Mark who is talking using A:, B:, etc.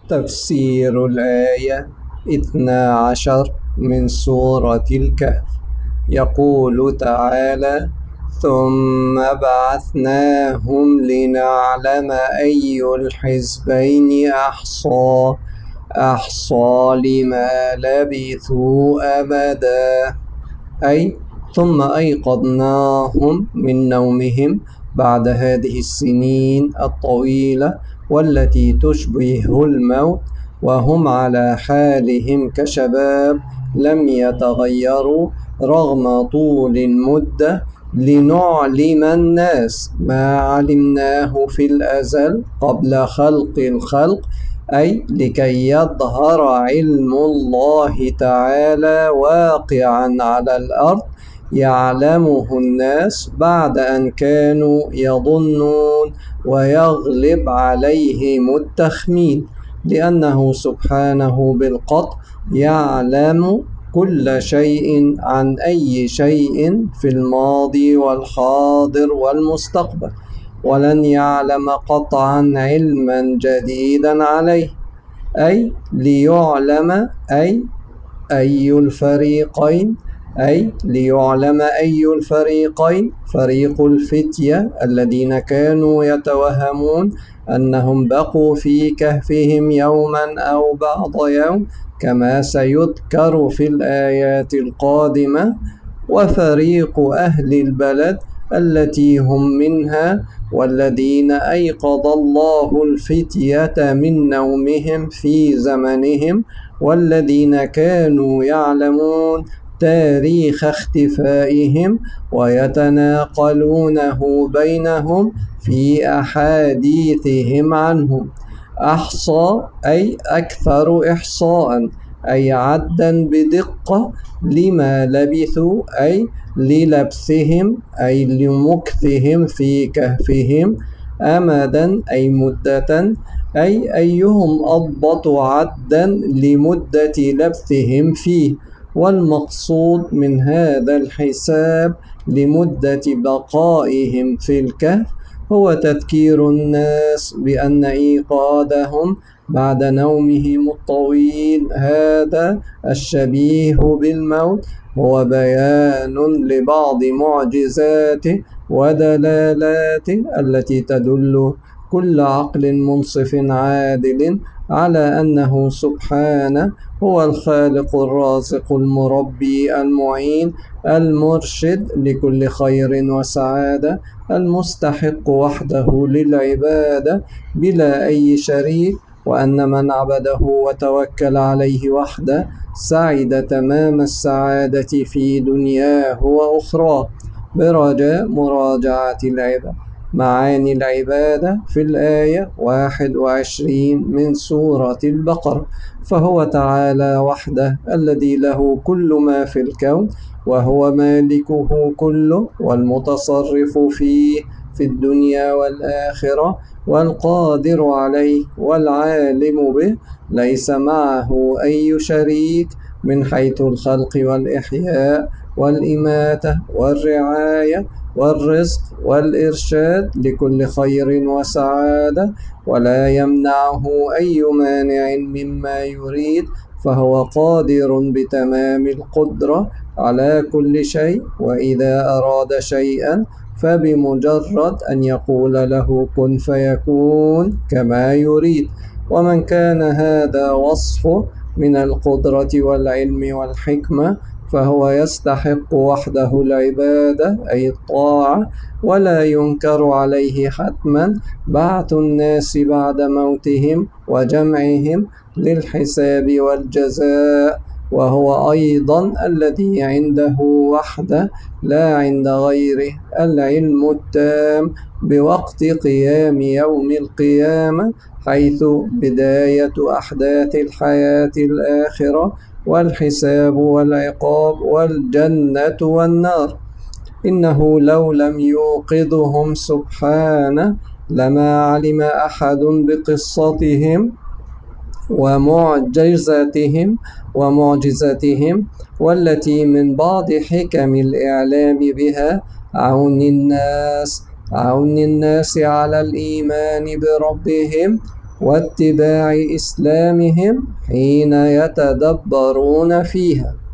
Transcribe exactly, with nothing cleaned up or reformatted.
A: تفسير الآية اثنا عشر من سورة الكهف. يقول تعالى: ثم بعثناهم لنعلم أي الحزبين أحصى أحصى لما لبثوا أمدا، أي ثم أيقظناهم من نومهم بعد هذه السنين الطويلة والتي تشبه الموت، وهم على حالهم كشباب لم يتغيروا رغم طول المدة، لنعلم الناس ما علمناه في الأزل قبل خلق الخلق، أي لكي يظهر علم الله تعالى واقعا على الأرض يعلمه الناس بعد أن كانوا يظنون ويغلب عليهم التخمين، لأنه سبحانه بالقطع يعلم كل شيء عن أي شيء في الماضي والحاضر والمستقبل، ولن يعلم قطعا علما جديدا عليه، أي ليعلم أي أي الفريقين أي ليعلم أي الفريقين فريق الفتية الذين كانوا يتوهمون أنهم بقوا في كهفهم يوما أو بعض يوم كما سيذكر في الآيات القادمة، وفريق أهل البلد التي هم منها والذين أيقظ الله الفتية من نومهم في زمنهم، والذين كانوا يعلمون تاريخ اختفائهم ويتناقلونه بينهم في أحاديثهم عنهم. أحصى أي أكثر إحصاء، أي عدا بدقة، لما لبثوا أي للبثهم أي لمكثهم في كهفهم، أمدا أي مدة، أي أيهم أضبط عدا لمدة لبثهم فيه. والمقصود من هذا الحساب لمدة بقائهم في الكهف هو تذكير الناس بأن إيقاظهم بعد نومهم الطويل هذا الشبيه بالموت هو بيان لبعض معجزاته ودلالاته التي تدل كل عقل منصف عادل على أنه سبحانه هو الخالق الرازق المربي المعين المرشد لكل خير وسعادة، المستحق وحده للعبادة بلا أي شريك، وأن من عبده وتوكل عليه وحده سعد تمام السعادة في دنياه وأخراه. برجاء مراجعة العبادة معاني العبادة في الآية واحد وعشرين من سورة البقرة، فهو تعالى وحده الذي له كل ما في الكون وهو مالكه كله والمتصرف فيه في الدنيا والآخرة والقادر عليه والعالم به، ليس معه أي شريك من حيث الخلق والإحياء والإماتة والرعاية والرزق والإرشاد لكل خير وسعادة، ولا يمنعه أي مانع مما يريد، فهو قادر بتمام القدرة على كل شيء، وإذا أراد شيئا فبمجرد أن يقول له كن فيكون كما يريد. ومن كان هذا وصفه من القدرة والعلم والحكمة فهو يستحق وحده العبادة أي الطاعة، ولا ينكر عليه حتما بعث الناس بعد موتهم وجمعهم للحساب والجزاء، وهو أيضا الذي عنده وحده لا عند غيره العلم التام بوقت قيام يوم القيامة، حيث بداية أحداث الحياة الآخرة والحساب والعقاب والجنة والنار. إنه لو لم يوقظهم سبحانه لما علم أحد بقصتهم ومعجزتهم ومعجزتهم والتي من بعض حكم الإعلام بها عون الناس عون الناس على الإيمان بربهم واتباع إسلامهم حين يتدبرون فيها.